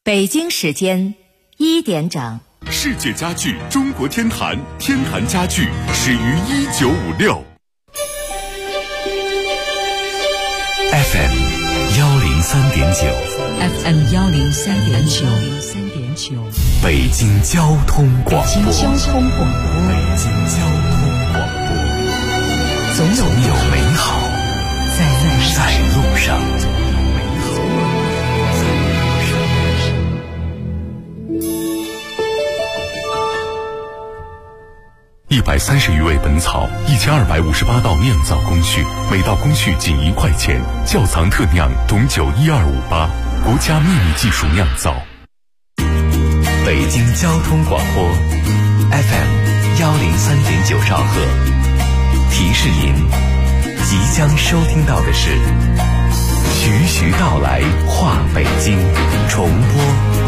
北京时间1点整。 世界家具中国天坛，天坛家具始于1956。 FM 103.9 FM 103.9， 北京交通广播。 北京交通广播，总有美好在路上。 130余味本草，1258道酿造工序，每道工序仅1块钱。窖藏特酿董酒12588，国家秘密技术酿造。 北京交通广播 FM 103.9兆赫，提示您即将收听到的是徐徐道来话北京重播。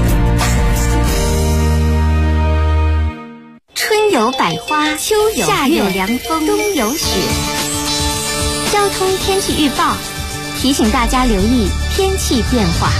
春有百花，秋有夏有凉风，冬有雪。交通天气预报提醒大家留意天气变化。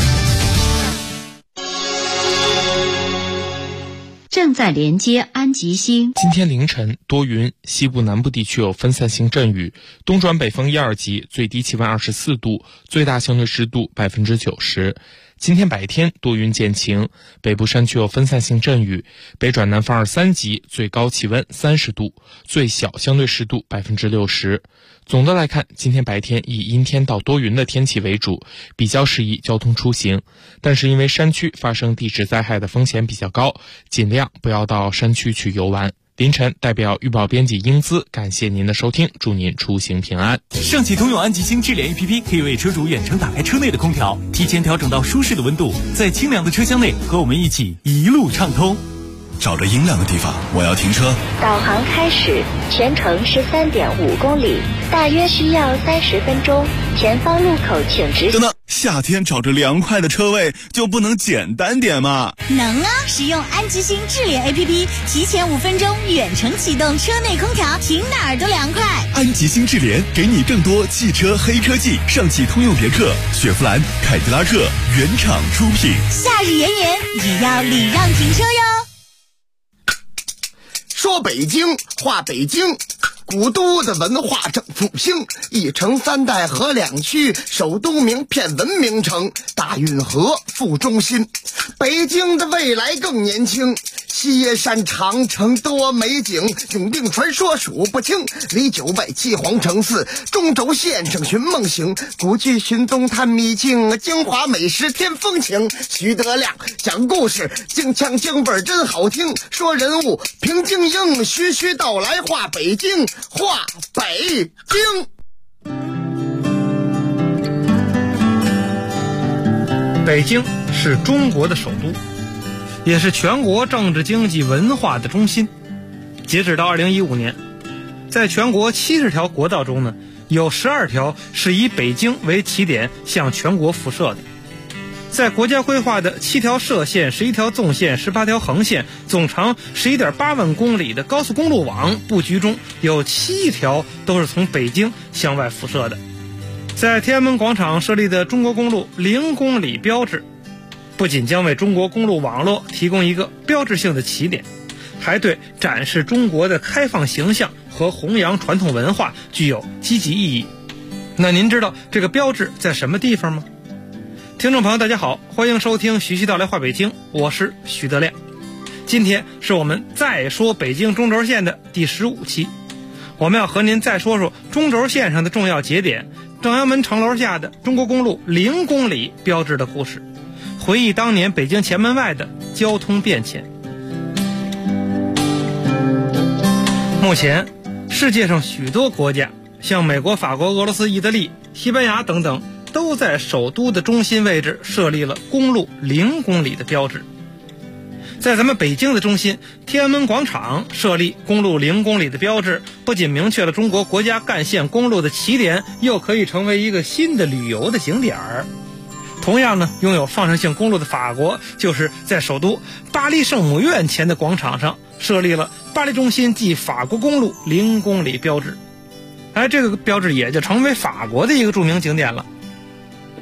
正在连接安吉星。 今天凌晨多云，西部南部地区有分散性阵雨，东转北风1、2级，最低气温24度，最大相对湿度90%。今天白天多云见晴，北部山区有分散性阵雨，北转南风2、3级，最高气温30度，最小相对湿度60%。总的来看，今天白天以阴天到多云的天气为主，比较适宜交通出行。但是因为山区发生地质灾害的风险比较高，尽量不要到山区去游玩。凌晨代表预报编辑英姿感谢您的收听，祝您出行平安。 上汽通用安吉星智联 APP 可以为车主远程打开车内的空调，提前调整到舒适的温度，在清凉的车厢内和我们一起一路畅通。 找着阴凉的地方，我要停车。 导航开始，全程是3.5公里，大约需要30分钟。前方路口请直。 等等，夏天找着凉快的车位就不能简单点吗？ 能啊！使用安吉星智联 APP， 提前5分钟远程启动车内空调，停哪儿都凉快。 安吉星智联给你更多汽车黑科技，上汽通用别克、雪佛兰、凯迪拉克原厂出品。 夏日炎炎，也要礼让停车哟。 说北京话，北京古都的文化正复兴，一城3代河2区，首都名片文明城，大运河副中心。北京的未来更年轻，西山长城多美景，永定传说数不清，离9外7皇城4，中轴线上寻梦行，古剧寻东探秘境，京华美食添风情。徐德亮讲故事，京腔京味真好听，说人物平静应，徐徐道来话北京，话北京。 北京是中国的首都，也是全国政治经济文化的中心。截止到2015年，在全国70条国道中呢，有12条是以北京为起点向全国辐射的。在国家规划的7条涉线、11条纵线、18条横线，总长11.8万公里的高速公路网布局中，有7条都是从北京向外辐射的。在天安门广场设立的中国公路0公里标志，不仅将为中国公路网络提供一个标志性的起点，还对展示中国的开放形象和弘扬传统文化具有积极意义。那您知道这个标志在什么地方吗？听众朋友大家好，欢迎收听徐徐道来话北京，我是徐德亮。今天是我们再说北京中轴线的第15期，我们要和您再说说中轴线上的重要节点，正阳门城楼下的中国公路0公里标志的故事，回忆当年北京前门外的交通变迁。目前世界上许多国家，像美国、法国、俄罗斯、意大利、西班牙等等，都在首都的中心位置设立了公路0公里的标志。在咱们北京的中心天安门广场设立公路0公里的标志，不仅明确了中国国家干线公路的起点，又可以成为一个新的旅游的景点。同样呢，拥有放射性公路的法国，就是在首都巴黎圣母院前的广场上设立了巴黎中心即法国公路0公里标志。这个标志也就成为法国的一个著名景点了。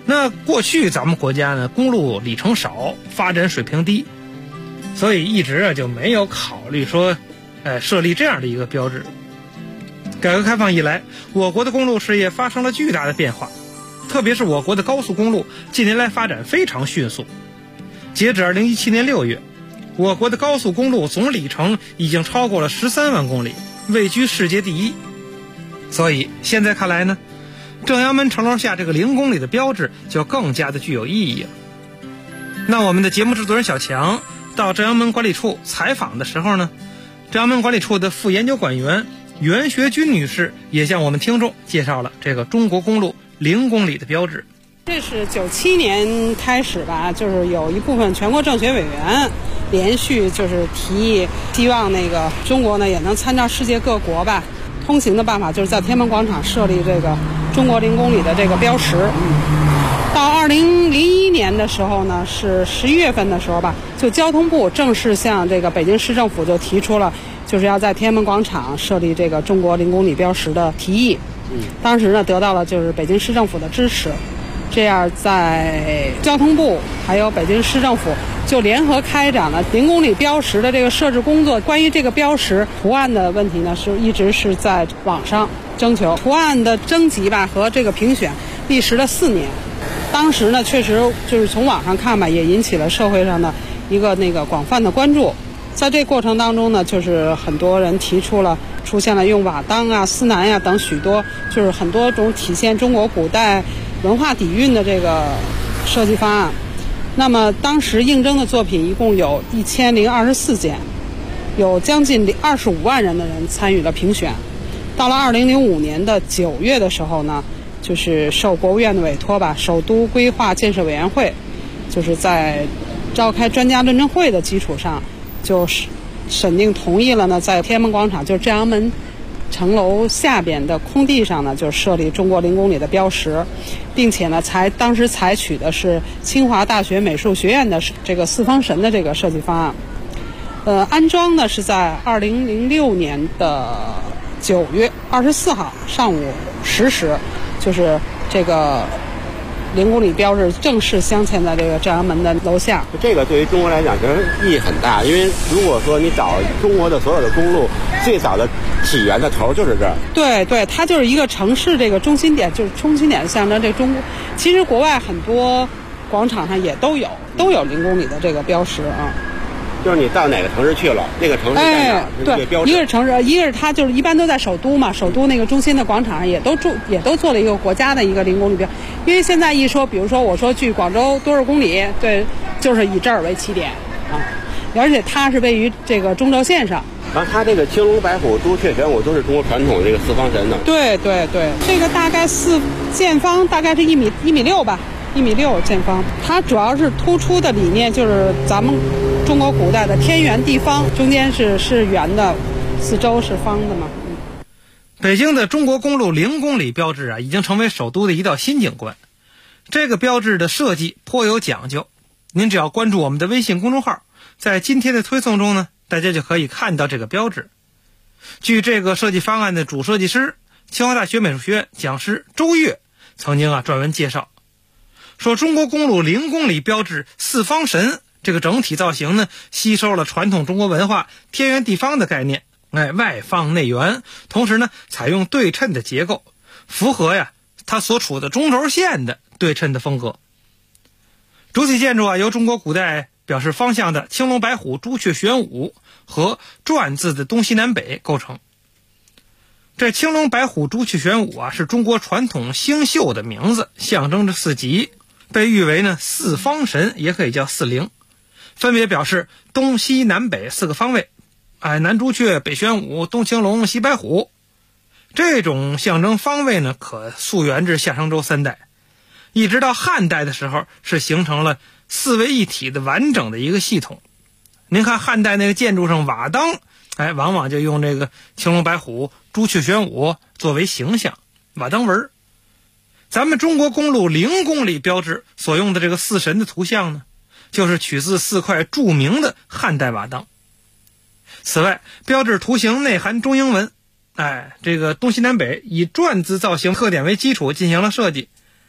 那过去咱们国家呢，公路里程少，发展水平低，所以一直就没有考虑说，设立这样的一个标志。改革开放以来，我国的公路事业发生了巨大的变化，特别是我国的高速公路近年来发展非常迅速。截止2017年6月，我国的高速公路总里程已经超过了13万公里，位居世界第一。所以现在看来呢，正阳门城楼下这个0公里的标志就更加的具有意义了。那我们的节目制作人小强到正阳门管理处采访的时候呢，正阳门管理处的副研究管员袁学军女士也向我们听众介绍了这个中国公路0公里的标志。 这是97年开始吧，就是有一部分全国政协委员连续就是提议，希望那个中国呢也能参照世界各国吧，通行的办法就是在天安门广场设立这个中国0公里的这个标识。到2001年的时候呢，是11月份的时候吧，就交通部正式向这个北京市政府就提出了，就是要在天安门广场设立这个中国0公里标识的提议。当时呢，得到了就是北京市政府的支持。这样，在交通部还有北京市政府就联合开展了0公里标识的这个设置工作。关于这个标识图案的问题呢，一直是在网上征求图案的征集吧和这个评选，历时了4年。当时呢，确实就是从网上看吧，也引起了社会上的一个广泛的关注。在这过程当中呢，就是很多人出现了用瓦当啊、丝楠呀等许多就是很多种体现中国古代文化底蕴的这个设计方案。那么当时应征的作品一共有1024件，有将近25万人的人参与了评选。到了2005年的9月的时候呢，就是受国务院的委托吧，首都规划建设委员会就是在召开专家论证会的基础上，就是审定同意了呢，在天安门广场就是正阳门城楼下边的空地上呢，就设立中国0公里的标识，并且呢，当时采取的是清华大学美术学院的这个4方绳的这个设计方案。安装呢是在2006年的9月24号上午10时，就是这个0公里标志正式镶嵌在这个正阳门的楼下。 这个对于中国来讲其实意义很大，因为如果说你找中国的所有的公路，最早的起源的头就是这儿。 对对，它就是一个城市这个中心点，就是中心点象征这中国。其实国外很多广场上也都有0公里的这个标识啊。 就是你到哪个城市去了，那个城市在哪儿， 对， 标志。 一个是城市，一个是它就是一般都在首都嘛，首都那个中心的广场上也都做了一个国家的一个0公里标。因为现在一说，比如说我说去广州多少公里，对，就是以这儿为起点啊，而且它是位于这个中轴线上。 然后它这个青龙白虎朱雀玄武都是中国传统这个4方神的。 对对对，这个大概见方大概是1米6吧，1米6见方。它主要是突出的理念就是咱们中国古代的天圆地方，中间是圆的，四周是方的嘛。 北京的中国公路0公里标志啊，已经成为首都的一道新景观。这个标志的设计颇有讲究，您只要关注我们的微信公众号，在今天的推送中呢，大家就可以看到这个标志。据这个设计方案的主设计师、清华大学美术学院讲师周越曾经专门介绍，说中国公路0公里标志4方神这个整体造型呢，吸收了传统中国文化天圆地方的概念，外方内圆，同时呢采用对称的结构，符合它所处的中轴线的对称的风格。主体建筑由中国古代表示方向的青龙白虎朱雀玄武和篆字的东西南北构成。这青龙白虎朱雀玄武是中国传统星宿的名字，象征着4极，被誉为4方神，也可以叫4灵，分别表示东西南北4个方位，南朱雀北玄武东青龙西白虎。这种象征方位呢，可溯源至夏商周3代，一直到汉代的时候是形成了4位一体的完整的一个系统。您看汉代那个建筑上瓦当，往往就用这个青龙白虎朱雀玄武作为形象，瓦当纹。咱们中国公路0公里标志所用的这个4神的图像呢，就是取自4块著名的汉代瓦当。此外，标志图形内含中英文，这个东西南北以篆字造型特点为基础进行了设计。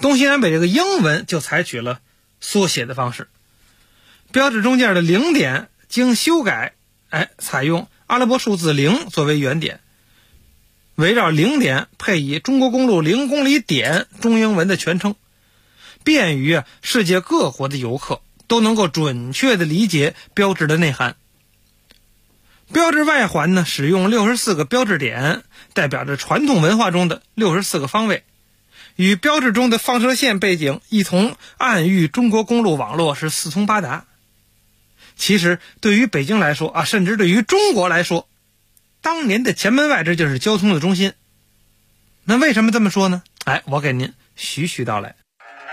东西南北这个英文就采取了缩写的方式，标志中间的0点经修改，采用阿拉伯数字0作为原点，围绕0点配以中国公路0公里点中英文的全称，便于世界各国的游客都能够准确地理解标志的内涵。标志外环呢，使用64个标志点，代表着传统文化中的64个方位，与标志中的放射线背景一同暗喻中国公路网络是四通八达。其实对于北京来说甚至对于中国来说，当年的前门外这就是交通的中心。那为什么这么说呢？我给您徐徐道来。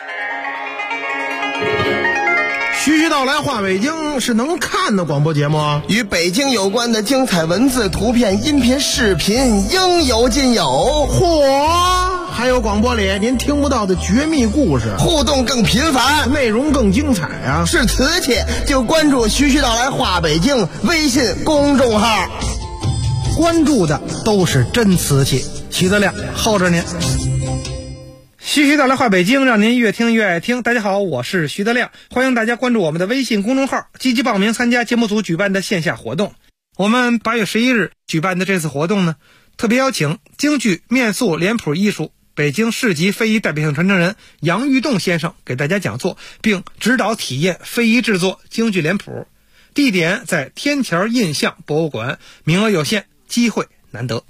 徐徐道来话北京是能看的广播节目， 与北京有关的精彩文字、图片、音频、视频应有尽有。 嚯！还有广播里您听不到的绝密故事， 互动更频繁， 内容更精彩啊！ 是瓷器就关注徐徐道来话北京微信公众号， 关注的都是真瓷器，起得亮，候着您。 徐徐道来话北京，让您越听越爱听。大家好，我是徐德亮，欢迎大家关注我们的微信公众号，积极报名参加节目组举办的线下活动。我们8月11日举办的这次活动呢，特别邀请京剧面塑脸谱艺术北京市级非遗代表性传承人杨玉栋先生给大家讲座，并指导体验非遗制作京剧脸谱。地点在天桥印象博物馆，名额有限，机会难得。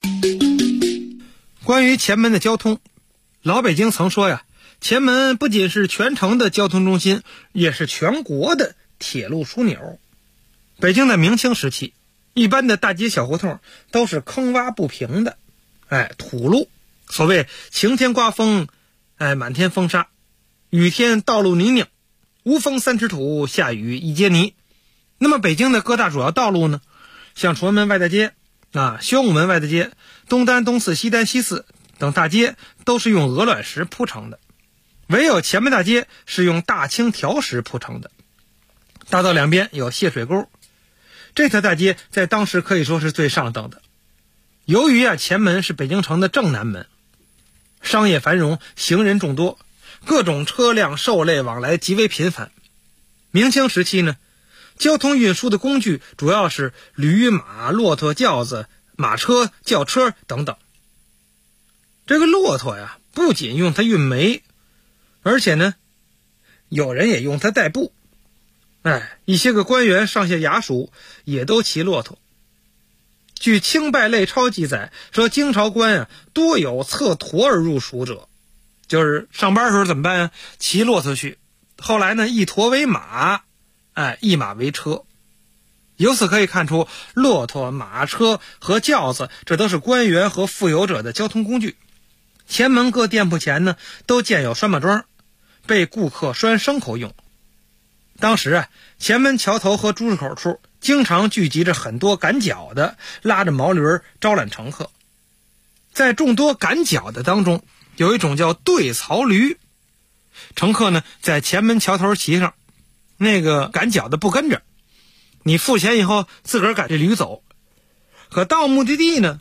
关于前门的交通，老北京曾说呀，前门不仅是全城的交通中心，也是全国的铁路枢纽。北京在明清时期，一般的大街小胡同都是坑洼不平的，土路。所谓晴天刮风，满天风沙；雨天道路泥泞，无风3尺土，下雨1阶泥。那么北京的各大主要道路呢，像崇文门外大街宣武门外大街、东单、东四、西单、西四等大街都是用鹅卵石铺成的，唯有前门大街是用大青条石铺成的。大道两边有泄水沟，这条大街在当时可以说是最上等的。由于前门是北京城的正南门，商业繁荣，行人众多，各种车辆兽类往来极为频繁。明清时期呢，交通运输的工具主要是驴马、骆驼、轿子、马车、轿车等等。这个骆驼呀，不仅用它运煤，而且呢，有人也用它代步。一些个官员、上下衙署也都骑骆驼。据《清拜类钞》记载说，京朝官多有策驮而入蜀者，就是上班的时候怎么办骑骆驼去。后来呢，一驮为马，一马为车。由此可以看出，骆驼、马车和轿子，这都是官员和富有者的交通工具。前门各店铺前呢，都建有拴马桩，被顾客拴牲口用。当时前门桥头和朱市口处经常聚集着很多赶脚的，拉着毛驴招揽乘客。在众多赶脚的当中，有一种叫对槽驴，乘客呢在前门桥头骑上，那个赶脚的不跟着，你付钱以后自个儿赶这驴走。可到目的地呢，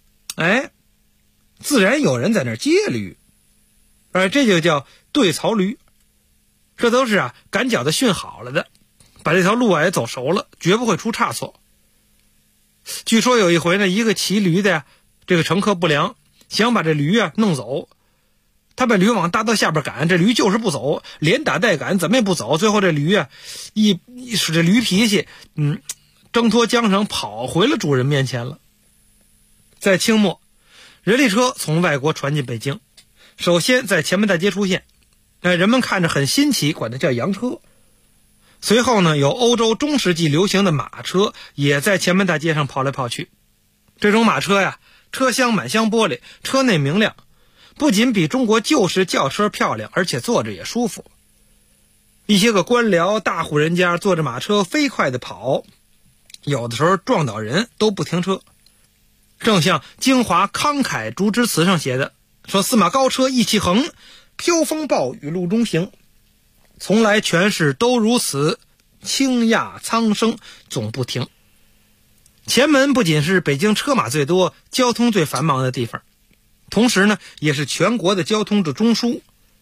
自然有人在那儿接驴，这就叫对槽驴。这都是赶脚的训好了的，把这条路也走熟了，绝不会出差错。据说有一回呢，一个骑驴的这个乘客不良，想把这驴弄走，他把驴往大道下边赶，这驴就是不走，连打带赶，怎么也不走。最后这驴一使这驴脾气，挣脱缰绳跑回了主人面前了。在清末，人力车从外国传进北京，首先在前门大街出现，人们看着很新奇，管它叫洋车。随后呢，有欧洲中世纪流行的马车也在前门大街上跑来跑去。这种马车车厢满镶玻璃，车内明亮，不仅比中国旧式轿车漂亮，而且坐着也舒服。一些个官僚大户人家坐着马车飞快地跑，有的时候撞倒人都不停车。正像京华慷慨竹枝词上写的，说司马高车意气横，飘风暴雨路中行，从来权势都如此，倾轧苍生总不停。前门不仅是北京车马最多、交通最繁忙的地方，同时呢，也是全国的交通的中枢。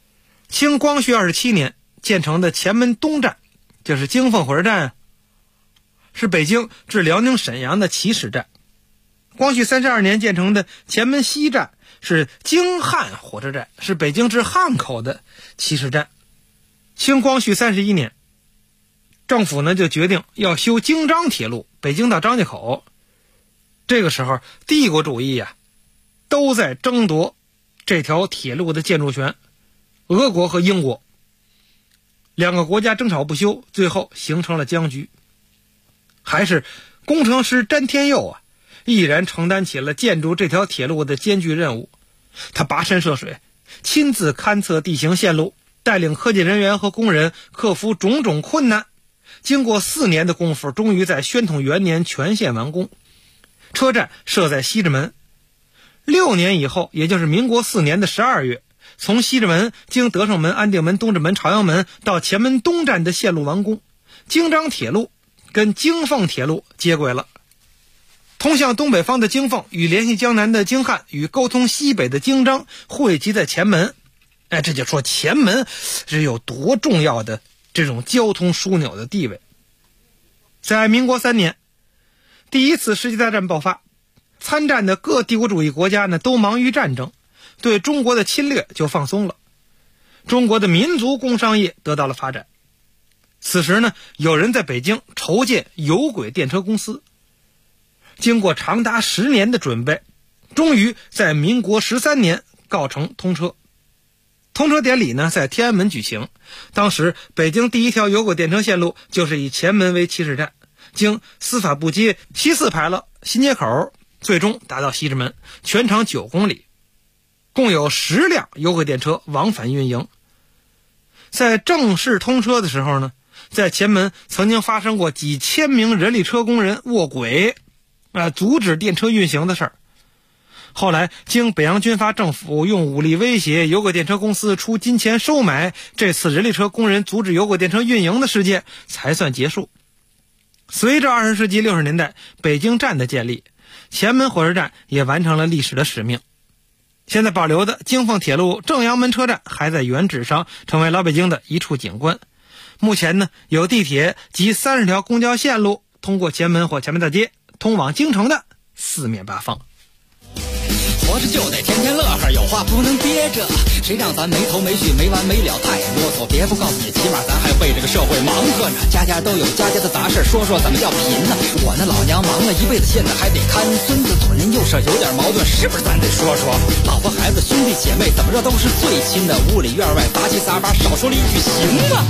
清光绪27年建成的前门东站，就是京凤火车站，是北京至辽宁沈阳的起始站。光绪32年建成的前门西站是京汉火车站，是北京至汉口的起始站。清光绪31年，政府呢就决定要修京张铁路，北京到张家口。这个时候帝国主义都在争夺这条铁路的建筑权，俄国和英国两个国家争吵不休，最后形成了僵局。还是工程师詹天佑毅然承担起了建筑这条铁路的艰巨任务。他跋山涉水，亲自勘测地形线路，带领科技人员和工人克服种种困难，经过4年的功夫，终于在宣统元年全线完工。车站设在西直门。6年以后，也就是民国4年的12月，从西直门经德胜门、安定门、东直门、朝阳门到前门东站的线路完工，京张铁路跟京凤铁路接轨了。通向东北方的京凤与联系江南的京汉与沟通西北的京张汇集在前门。这就说前门是有多重要的这种交通枢纽的地位。在民国3年，第一次世界大战爆发，参战的各帝国主义国家呢都忙于战争，对中国的侵略就放松了，中国的民族工商业得到了发展。此时呢，有人在北京筹建有轨电车公司，经过长达10年的准备，终于在民国13年告成通车。通车典礼呢在天安门举行，当时北京第一条有轨电车线路就是以前门为起始站，经司法部街、西四牌楼、新街口，最终达到西直门，全长9公里，共有10辆有轨电车往返运营。在正式通车的时候呢，在前门曾经发生过几千名人力车工人卧轨阻止电车运行的事儿。后来经北洋军阀政府用武力威胁，有轨电车公司出金钱收买，这次人力车工人阻止有轨电车运营的事件才算结束。随着20世纪60年代北京站的建立，前门火车站也完成了历史的使命。现在保留的京凤铁路正阳门车站还在原址上，成为老北京的一处景观。目前呢，有地铁及30条公交线路通过前门或前门大街，通往京城的4面8方。 活着就得天天乐呵，有话不能憋着，谁让咱没头没绪没完没了太啰嗦，别不告诉你，起码咱还为这个社会忙活呢。家家都有家家的杂事，说说怎么叫贫呢？我那老娘忙了一辈子，现在还得看孙子，左邻右舍有点矛盾，是不是咱得说说？老婆孩子兄弟姐妹怎么着都是最亲的，屋里院外杂七杂八，少说了一句行吗？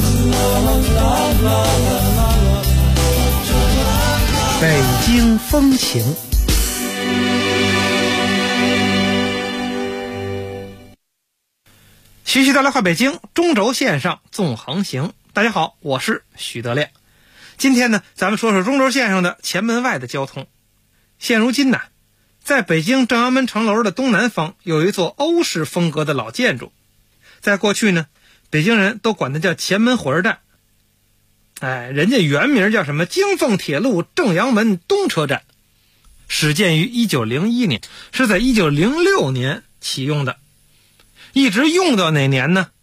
北京风情。徐徐的来话北京，中轴线上纵横行。大家好，我是许德亮。今天呢，咱们说说中轴线上的前门外的交通。现如今呢，在北京正阳门城楼的东南方有一座欧式风格的老建筑，在过去呢，北京人都管它叫前门火车站。人家原名叫什么？京凤铁路正阳门东车站，始建于1901年，是在1906年启用的。一直用到哪年呢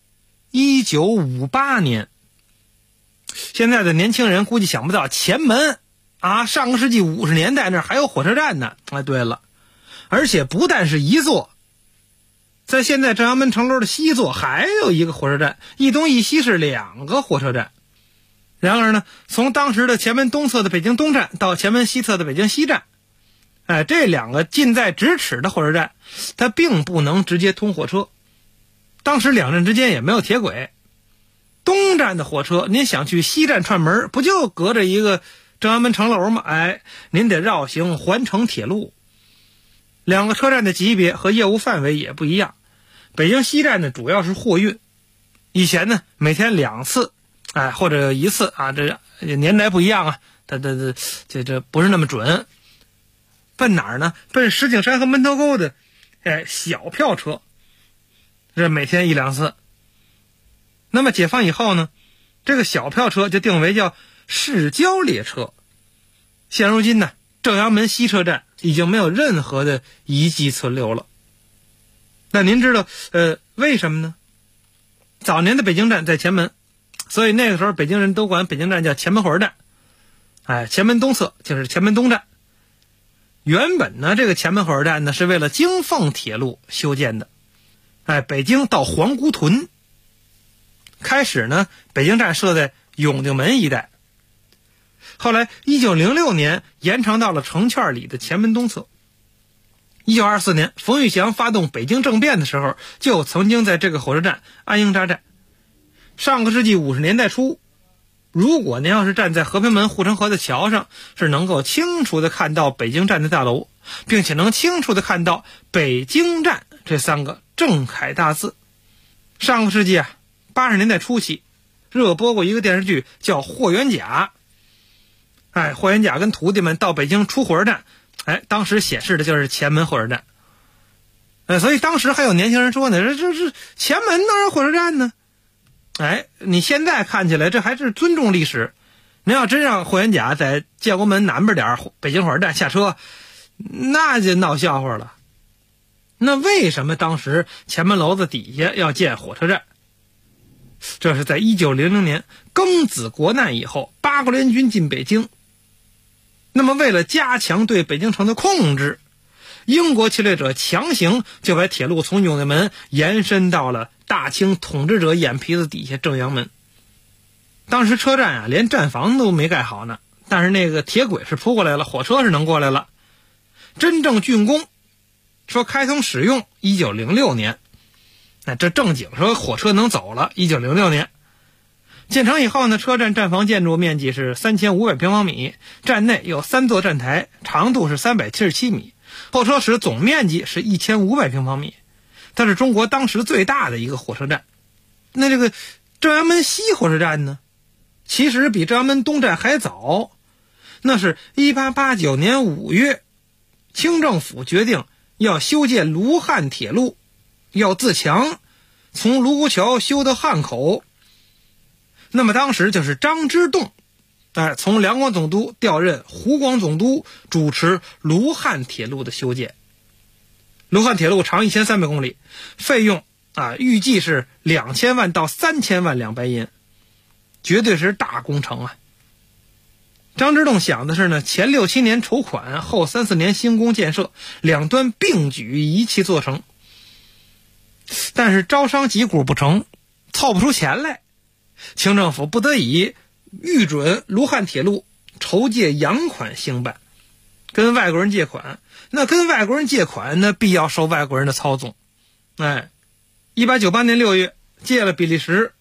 ？1958年。现在的年轻人估计想不到，前门上个世纪50年代那还有火车站呢。对了，而且不但是一座，在现在正阳门城楼的西座还有一个火车站，一东一西是2个火车站。然而呢，从当时的前门东侧的北京东站到前门西侧的北京西站，这2个近在咫尺的火车站，它并不能直接通火车。当时2站之间也没有铁轨，东站的火车您想去西站串门，不就隔着一个正阳门城楼吗？您得绕行环城铁路。2个车站的级别和业务范围也不一样。北京西站呢，主要是货运，以前呢每天2次，或者1次这年代不一样这不是那么准。奔哪儿呢？奔石景山和门头沟的小票车，这每天1、2次。那么解放以后呢，这个小票车就定为叫市郊列车。现如今呢，正阳门西车站已经没有任何的遗迹存留了。那您知道为什么呢？ 早年的北京站在前门，所以那个时候北京人都管北京站叫前门火车站。前门东侧就是前门东站。原本呢，这个前门火车站呢是为了京凤铁路修建的。北京到皇姑屯。开始呢，北京站设在永定门一带。后来1906年延长到了城圈里的前门东侧。1924年冯玉祥发动北京政变的时候，就曾经在这个火车站安营扎寨。上个世纪50年代初，如果您要是站在和平门护城河的桥上，是能够清楚地看到北京站的大楼，并且能清楚地看到北京站这3个正楷大字。上个世纪80年代初期热播过一个电视剧叫霍元甲。霍元甲跟徒弟们到北京出火车站，当时显示的就是前门火车站。所以当时还有年轻人说呢，这前门哪有火车站呢？你现在看起来这还是尊重历史。您要真让霍元甲在建国门南边点北京火车站下车，那就闹笑话了。那为什么当时前门楼子底下要建火车站？这是在1900年庚子国难以后，八国联军进北京。那么为了加强对北京城的控制，英国侵略者强行就把铁路从永定门延伸到了大清统治者眼皮子底下正阳门。当时车站连站房都没盖好呢，但是那个铁轨是铺过来了，火车是能过来了。真正竣工说开通使用1906年，这正经说火车能走了1906年。建成以后呢，车站站房建筑面积是3500平方米，站内有3座站台，长度是377米，候车室总面积是1500平方米，它是中国当时最大的一个火车站。那这个正阳门西火车站呢，其实比正阳门东站还早，那是1889年5月，清政府决定要修建卢汉铁路，要自强，从卢沟桥修到汉口。那么当时就是张之洞从两广总督调任湖广总督，主持卢汉铁路的修建。卢汉铁路长1300公里，费用预计是2000万到3000万两白银，绝对是大工程啊。张之洞想的是呢，前6、7年筹款，后3、4年兴工建设，两端并举，一气做成。但是招商集股不成，凑不出钱来，清政府不得已预准卢汉铁路筹借洋款兴办，跟外国人借款。那跟外国人借款呢，必要受外国人的操纵。1898年6月借了比利时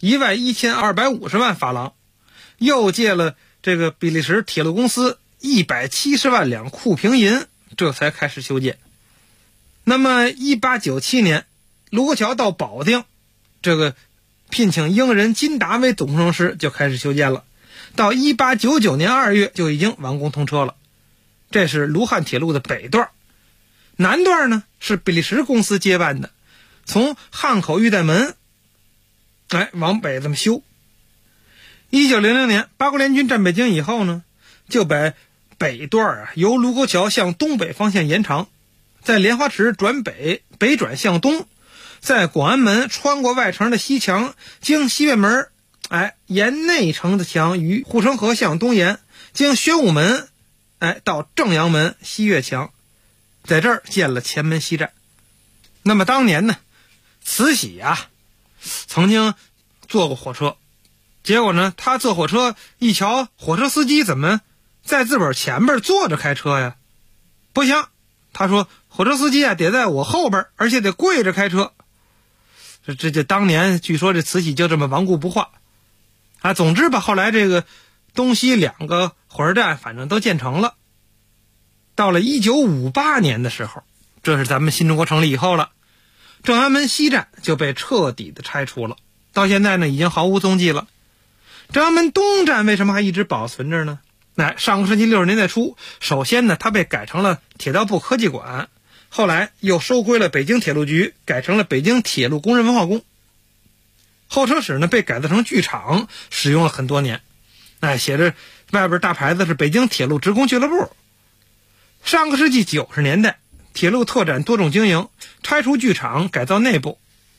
11250万法郎，又借了这个比利时铁路公司170万两库平银，这才开始修建。那么1897年卢沟桥到保定，这个聘请英人金达为总工程师，就开始修建了。到1899年2月就已经完工通车了。这是卢汉铁路的北段。南段呢是比利时公司接办的，从汉口玉带门往北这么修。1900年八国联军占北京以后呢，就把北段由卢沟桥向东北方向延长，在莲花池转北，北转向东，在广安门穿过外城的西墙，经西院门沿内城的墙于护城河向东延，经宣武门到正阳门西越墙，在这儿建了前门西站。那么当年呢，慈禧曾经坐过火车，结果呢，他坐火车一瞧，火车司机怎么在自个儿前边坐着开车呀？不行，他说火车司机得在我后边，而且得跪着开车。这当年据说这慈禧就这么顽固不化总之吧，后来这个东西2个火车站反正都建成了。到了1958年的时候，这是咱们新中国成立以后了，正安门西站就被彻底的拆除了，到现在呢已经毫无踪迹了。正安门东站为什么还一直保存着呢？上个世纪60年代初，首先呢它被改成了铁道部科技馆，后来又收归了北京铁路局，改成了北京铁路工人文化宫。候车室呢被改造成剧场，使用了很多年。写着外边大牌子是北京铁路职工俱乐部。上个世纪90年代，铁路拓展多种经营，拆除剧场，改造内部。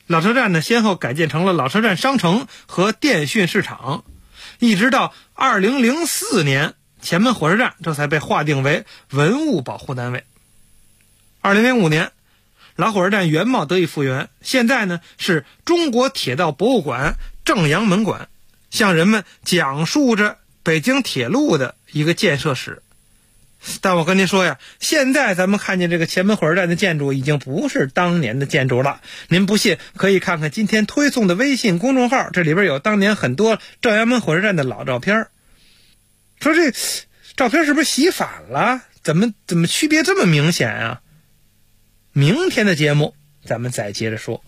老车站呢先后改建成了老车站商城和电讯市场，一直到2004年前门火车站这才被划定为文物保护单位。2005年老火车站原貌得以复原，现在呢是中国铁道博物馆正阳门馆，向人们讲述着北京铁路的一个建设史。但我跟您说呀，现在咱们看见这个前门火车站的建筑已经不是当年的建筑了。您不信可以看看今天推送的微信公众号，这里边有当年很多正阳门火车站的老照片。说这照片是不是洗反了？怎么区别这么明显啊？明天的节目咱们再接着说。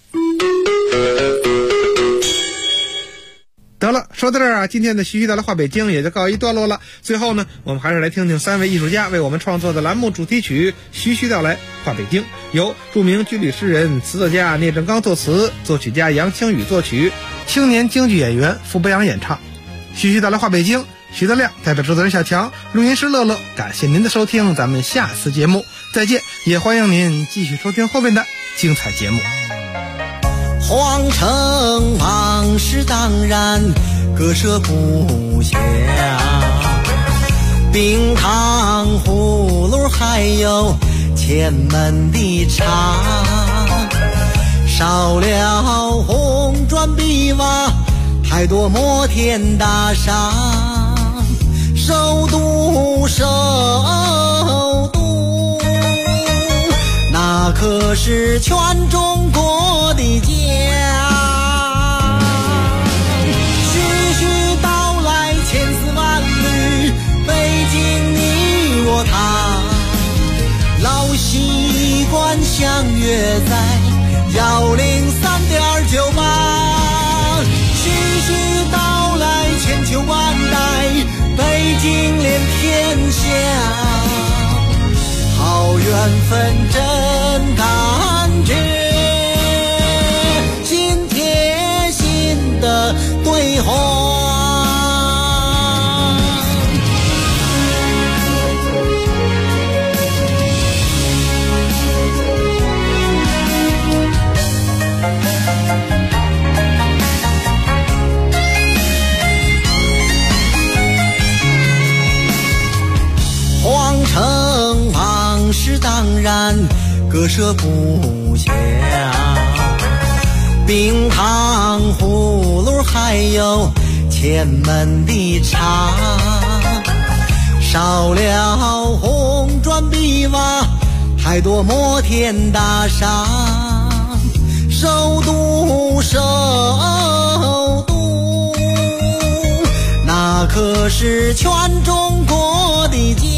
得了，说到这儿啊，今天的徐徐道来话北京也就告一段落了。最后呢，我们还是来听听3位艺术家为我们创作的栏目主题曲《徐徐道来话北京》，由著名军旅诗人、词作家聂政刚作词，作曲家杨清宇作曲，青年京剧演员傅博阳演唱。徐徐道来话北京，徐德亮代表制作人小强，录音师乐乐，感谢您的收听，咱们下次节目再见，也欢迎您继续收听后面的精彩节目。 皇城往事当然，割舍不下，冰糖葫芦还有前门的茶，少了红砖碧瓦，太多摩天大厦，首都那可是全中国的家。徐徐道来千丝万缕，北京你我他，老习惯相约在103.98。徐徐道来千秋万代，北京连天下。好缘分真感觉，心贴心的对话。皇城往事当然割舍不下，冰糖葫芦还有前门的茶，少了红砖碧瓦，太多摩天大厦，首都那可是全中国的家。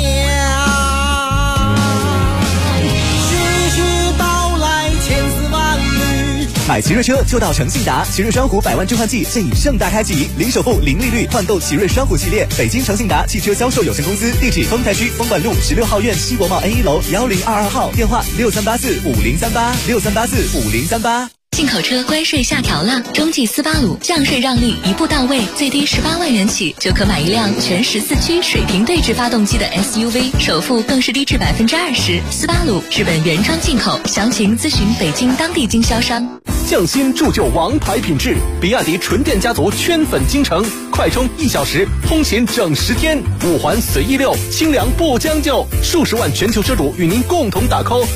买奇瑞车就到诚信达，奇瑞双虎100万置换季现已盛大开启，零首付、零利率换购奇瑞双虎系列。北京诚信达汽车销售有限公司，地址丰台区丰管路16号院西国贸 A1 楼1022号，电话63845038，63845038。 进口车关税下调了，中继斯巴鲁降税让利一步到位，最低18万元起就可买一辆全14驱水平对置发动机的 SUV， 首付更是低至20%。斯巴鲁日本原装进口，详情咨询北京当地经销商。 匠心铸就王牌品质，比亚迪纯电家族圈粉京城，快充1小时，通勤整10天，5环随意溜，清凉不将就，数十万全球车主与您共同打 call。